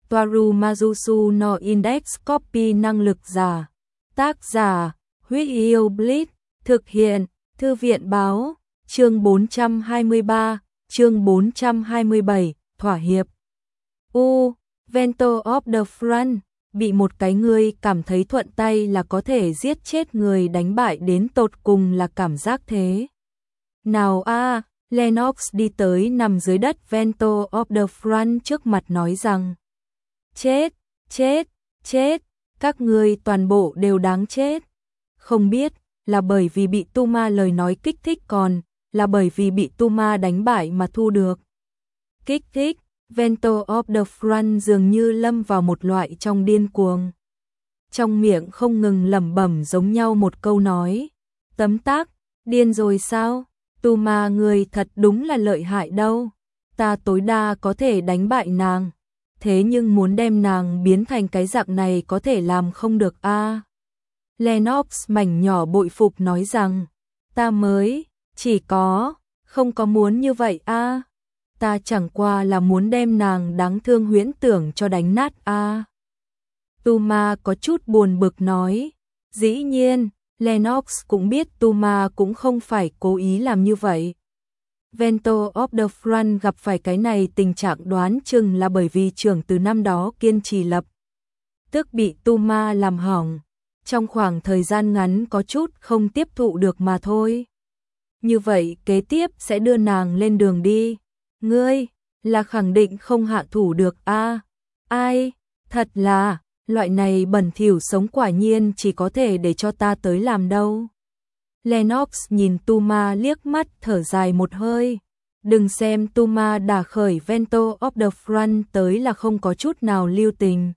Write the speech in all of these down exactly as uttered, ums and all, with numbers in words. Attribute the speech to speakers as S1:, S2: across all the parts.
S1: Toaru Majusu no Index Copy năng lực giả. Tác giả, Huyết Yêu Blitz, thực hiện, Thư viện báo, chương bốn trăm hai mươi ba, chương bốn trăm hai mươi bảy, thỏa hiệp. U, Vento of the Front, bị một cái ngươi cảm thấy thuận tay là có thể giết chết người đánh bại đến tột cùng là cảm giác thế. Nào a, à, Lennox đi tới nằm dưới đất Vento of the Front trước mặt nói rằng: Chết, chết, chết, các ngươi toàn bộ đều đáng chết. Không biết là bởi vì bị tu ma lời nói kích thích còn là bởi vì bị tu ma đánh bại mà thu được kích thích. Vento of the Front dường như lâm vào một loại trong điên cuồng. Trong miệng không ngừng lẩm bẩm giống nhau một câu nói. Tấm tắc, điên rồi sao? Tu ma người thật đúng là lợi hại đâu. Ta tối đa có thể đánh bại nàng. Thế nhưng muốn đem nàng biến thành cái dạng này có thể làm không được a. À. Lennox mảnh nhỏ bội phục nói rằng, ta mới, chỉ có, không có muốn như vậy a. À. Ta chẳng qua là muốn đem nàng đáng thương huyễn tưởng cho đánh nát a. À. Tu ma có chút buồn bực nói, dĩ nhiên, Lennox cũng biết tu ma cũng không phải cố ý làm như vậy. Vento of the Front gặp phải cái này tình trạng đoán chừng là bởi vì trưởng từ năm đó kiên trì lập tức bị tu ma làm hỏng, trong khoảng thời gian ngắn có chút không tiếp thụ được mà thôi. Như vậy kế tiếp sẽ đưa nàng lên đường đi. Ngươi là khẳng định không hạ thủ được a. À, ai, thật là, loại này bẩn thỉu sống quả nhiên chỉ có thể để cho ta tới làm đâu. Lennox nhìn tu ma liếc mắt thở dài một hơi. Đừng xem tu ma đả khởi Vento of the Front tới là không có chút nào lưu tình.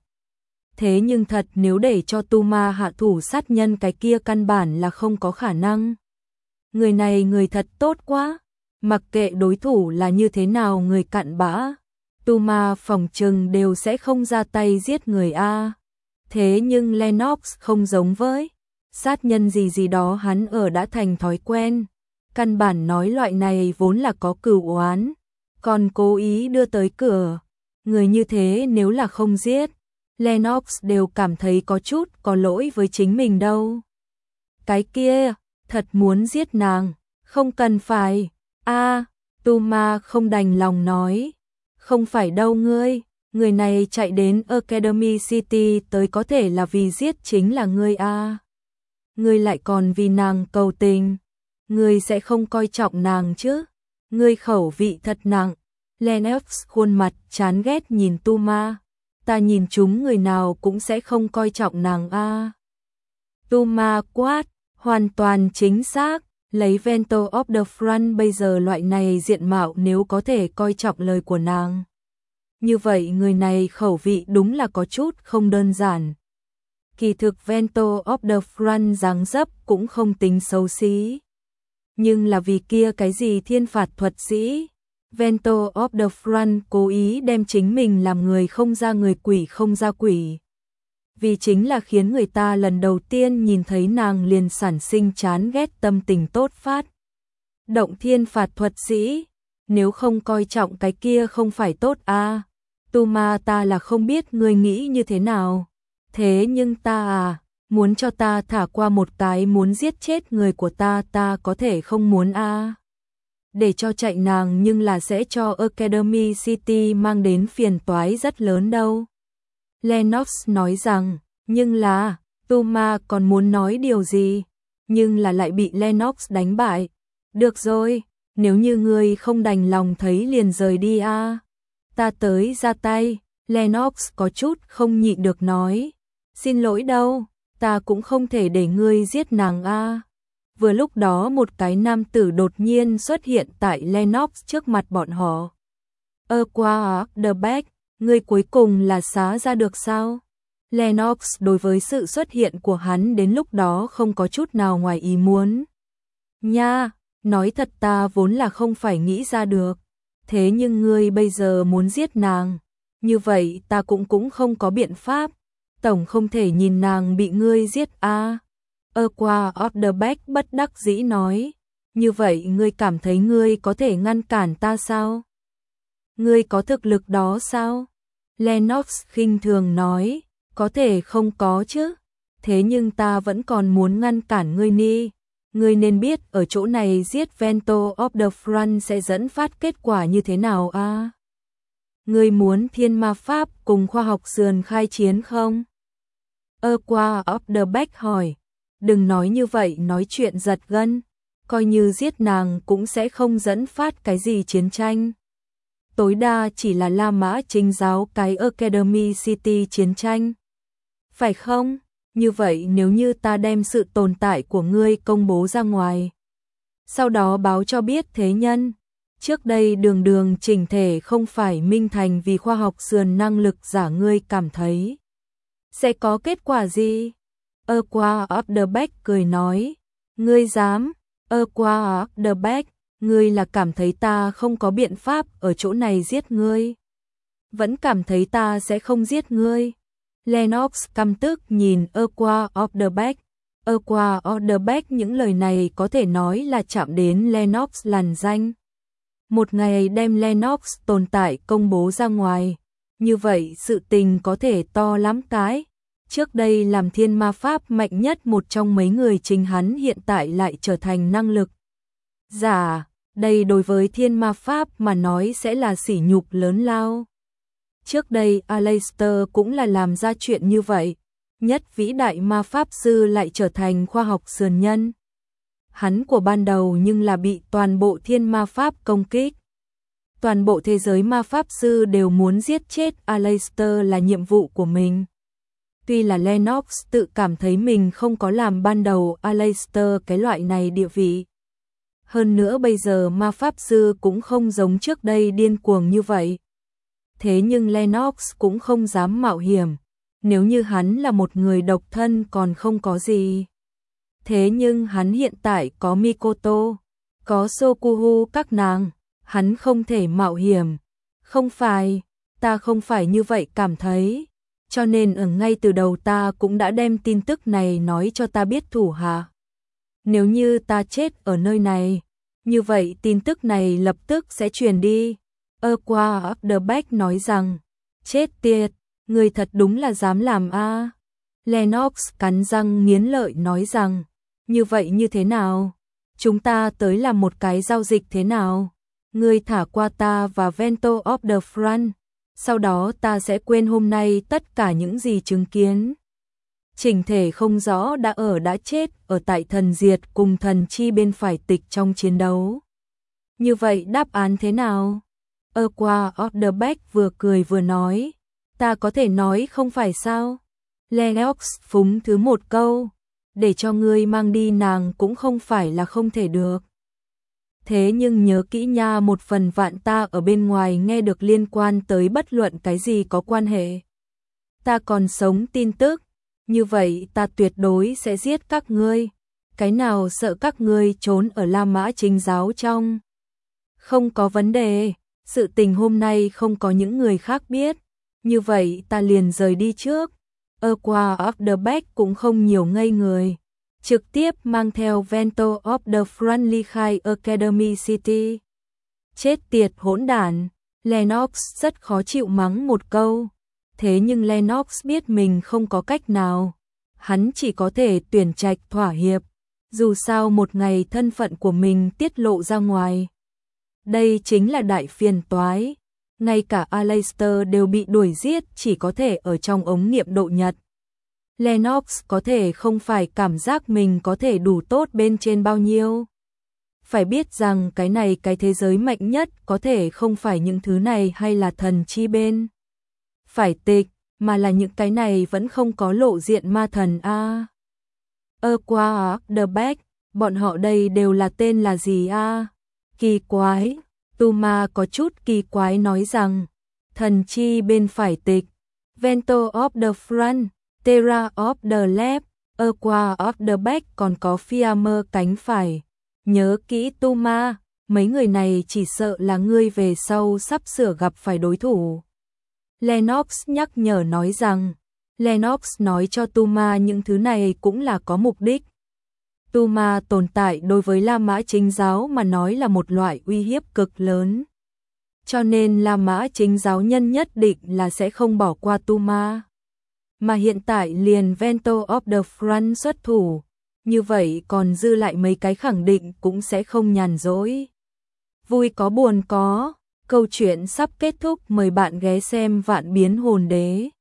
S1: Thế nhưng thật nếu để cho tu ma hạ thủ sát nhân cái kia căn bản là không có khả năng. Người này người thật tốt quá. Mặc kệ đối thủ là như thế nào người cặn bã, tu ma phòng trừng đều sẽ không ra tay giết người a. Thế nhưng Lennox không giống với sát nhân gì gì đó hắn ở đã thành thói quen. Căn bản nói loại này vốn là có cừu oán, còn cố ý đưa tới cửa. Người như thế nếu là không giết, Lennox đều cảm thấy có chút có lỗi với chính mình đâu. Cái kia, thật muốn giết nàng, không cần phải. A, à, tu ma không đành lòng nói. Không phải đâu ngươi, người này chạy đến Academy City tới có thể là vì giết chính là ngươi a. À. Ngươi lại còn vì nàng cầu tình. Ngươi sẽ không coi trọng nàng chứ. Ngươi khẩu vị thật nặng. Lennox khuôn mặt chán ghét nhìn tu ma. Ta nhìn chúng người nào cũng sẽ không coi trọng nàng a. À. Tu ma quát, hoàn toàn chính xác. Lấy Vento of the Front bây giờ loại này diện mạo nếu có thể coi trọng lời của nàng. Như vậy người này khẩu vị đúng là có chút không đơn giản. Kỳ thực Vento of the Front dáng dấp cũng không tính xấu xí. Nhưng là vì kia cái gì thiên phạt thuật sĩ. Vento of the Front cố ý đem chính mình làm người không ra người quỷ không ra quỷ. Vì chính là khiến người ta lần đầu tiên nhìn thấy nàng liền sản sinh chán ghét tâm tình tốt phát. Động thiên phạt thuật sĩ, nếu không coi trọng cái kia không phải tốt a. À, tu ma ta là không biết ngươi nghĩ như thế nào. Thế nhưng ta à, muốn cho ta thả qua một cái muốn giết chết người của ta ta có thể không muốn a. À. Để cho chạy nàng nhưng là sẽ cho Academy City mang đến phiền toái rất lớn đâu. Lennox nói rằng, nhưng là, tu ma còn muốn nói điều gì, nhưng là lại bị Lennox đánh bại. Được rồi, nếu như ngươi không đành lòng thấy liền rời đi a. À. Ta tới ra tay, Lennox có chút không nhịn được nói. Xin lỗi đâu, ta cũng không thể để ngươi giết nàng a. À. Vừa lúc đó một cái nam tử đột nhiên xuất hiện tại Lennox trước mặt bọn họ. Ơ qua the back. Ngươi cuối cùng là xá ra được sao? Lennox đối với sự xuất hiện của hắn đến lúc đó không có chút nào ngoài ý muốn. Nha, nói thật ta vốn là không phải nghĩ ra được. Thế nhưng ngươi bây giờ muốn giết nàng. Như vậy ta cũng cũng không có biện pháp. Tổng không thể nhìn nàng bị ngươi giết a. Ơ qua of the back bất đắc dĩ nói. Như vậy ngươi cảm thấy ngươi có thể ngăn cản ta sao? Ngươi có thực lực đó sao? Lennox khinh thường nói, có thể không có chứ, thế nhưng ta vẫn còn muốn ngăn cản ngươi ni. Ngươi nên biết ở chỗ này giết Vento of the Front sẽ dẫn phát kết quả như thế nào a? À? Ngươi muốn thiên ma pháp cùng khoa học sườn khai chiến không? Aqua of the Back hỏi, đừng nói như vậy, nói chuyện giật gân, coi như giết nàng cũng sẽ không dẫn phát cái gì chiến tranh. Tối đa chỉ là La Mã Chính giáo cái Academy City chiến tranh. Phải không? Như vậy nếu như ta đem sự tồn tại của ngươi công bố ra ngoài, sau đó báo cho biết thế nhân, trước đây đường đường chỉnh thể không phải minh thành vì khoa học sườn năng lực giả, ngươi cảm thấy sẽ có kết quả gì? Aqua of the Back cười nói, ngươi dám? Aqua of the Back, ngươi là cảm thấy ta không có biện pháp ở chỗ này giết ngươi? Vẫn cảm thấy ta sẽ không giết ngươi? Lennox căm tức nhìn Aqua of the Back. Aqua of the Back những lời này có thể nói là chạm đến Lennox làn danh. Một ngày đem Lennox tồn tại công bố ra ngoài, như vậy sự tình có thể to lắm cái. Trước đây làm thiên ma pháp mạnh nhất một trong mấy người, chính hắn hiện tại lại trở thành năng lực giả. Đây đối với thiên ma pháp mà nói sẽ là sỉ nhục lớn lao. Trước đây Aleister cũng là làm ra chuyện như vậy, nhất vĩ đại ma pháp sư lại trở thành khoa học sườn nhân. Hắn của ban đầu nhưng là bị toàn bộ thiên ma pháp công kích. Toàn bộ thế giới ma pháp sư đều muốn giết chết Aleister là nhiệm vụ của mình. Tuy là Lennox tự cảm thấy mình không có làm ban đầu Aleister cái loại này địa vị. Hơn nữa bây giờ ma pháp sư cũng không giống trước đây điên cuồng như vậy. Thế nhưng Lennox cũng không dám mạo hiểm, nếu như hắn là một người độc thân còn không có gì. Thế nhưng hắn hiện tại có Mikoto, có Sokuhu các nàng, hắn không thể mạo hiểm. Không phải, ta không phải như vậy cảm thấy. Cho nên ở ngay từ đầu ta cũng đã đem tin tức này nói cho ta biết thủ hạ. Nếu như ta chết ở nơi này, như vậy tin tức này lập tức sẽ truyền đi. Aqua of the Back nói rằng, chết tiệt, người thật đúng là dám làm a. À. Lennox cắn răng nghiến lợi nói rằng, như vậy như thế nào? Chúng ta tới làm một cái giao dịch thế nào? Ngươi thả qua ta và Vento of the Front, sau đó ta sẽ quên hôm nay tất cả những gì chứng kiến. Chỉnh thể không rõ đã ở đã chết ở tại thần diệt cùng thần chi bên phải tịch trong chiến đấu. Như vậy đáp án thế nào? Aqua of the Back vừa cười vừa nói, ta có thể nói không phải sao? Lennox phúng thứ một câu, để cho ngươi mang đi nàng cũng không phải là không thể được. Thế nhưng nhớ kỹ nha, một phần vạn ta ở bên ngoài nghe được liên quan tới bất luận cái gì có quan hệ. Ta còn sống tin tức, như vậy ta tuyệt đối sẽ giết các ngươi. Cái nào sợ các ngươi trốn ở La Mã Chính giáo trong? Không có vấn đề, sự tình hôm nay không có những người khác biết. Như vậy ta liền rời đi trước. Aqua of the Back cũng không nhiều ngây người, trực tiếp mang theo Vento of the Front ly khai Academy City. Chết tiệt hỗn đản, Lennox rất khó chịu mắng một câu. Thế nhưng Lennox biết mình không có cách nào, hắn chỉ có thể tuyển trạch thỏa hiệp. Dù sao một ngày thân phận của mình tiết lộ ra ngoài, đây chính là đại phiền toái. Ngay cả Aleister đều bị đuổi giết chỉ có thể ở trong ống nghiệm độ nhật. Lennox có thể không phải cảm giác mình có thể đủ tốt bên trên bao nhiêu. Phải biết rằng cái này cái thế giới mạnh nhất có thể không phải những thứ này hay là thần chi bên phải tịch, mà là những cái này vẫn không có lộ diện ma thần a. Aqua of the Back, bọn họ đây đều là tên là gì a? Kỳ quái. Tuma có chút kỳ quái nói rằng, thần chi bên phải tịch, Vento of the Front, Terra of the Left, Aqua of the Back còn có Fiammer cánh phải. Nhớ kỹ Tuma, mấy người này chỉ sợ là ngươi về sau sắp sửa gặp phải đối thủ. Lennox nhắc nhở nói rằng, Lennox nói cho Tuma những thứ này cũng là có mục đích. Tuma tồn tại đối với La Mã Chính giáo mà nói là một loại uy hiếp cực lớn. cho nên La Mã chính giáo nhân nhất định là sẽ không bỏ qua Tu Ma. Mà hiện tại liền Vento of the Front xuất thủ, như vậy còn dư lại mấy cái khẳng định cũng sẽ không nhàn rỗi. Vui có buồn có, câu chuyện sắp kết thúc, mời bạn ghé xem Vạn Biến Hồn Đế.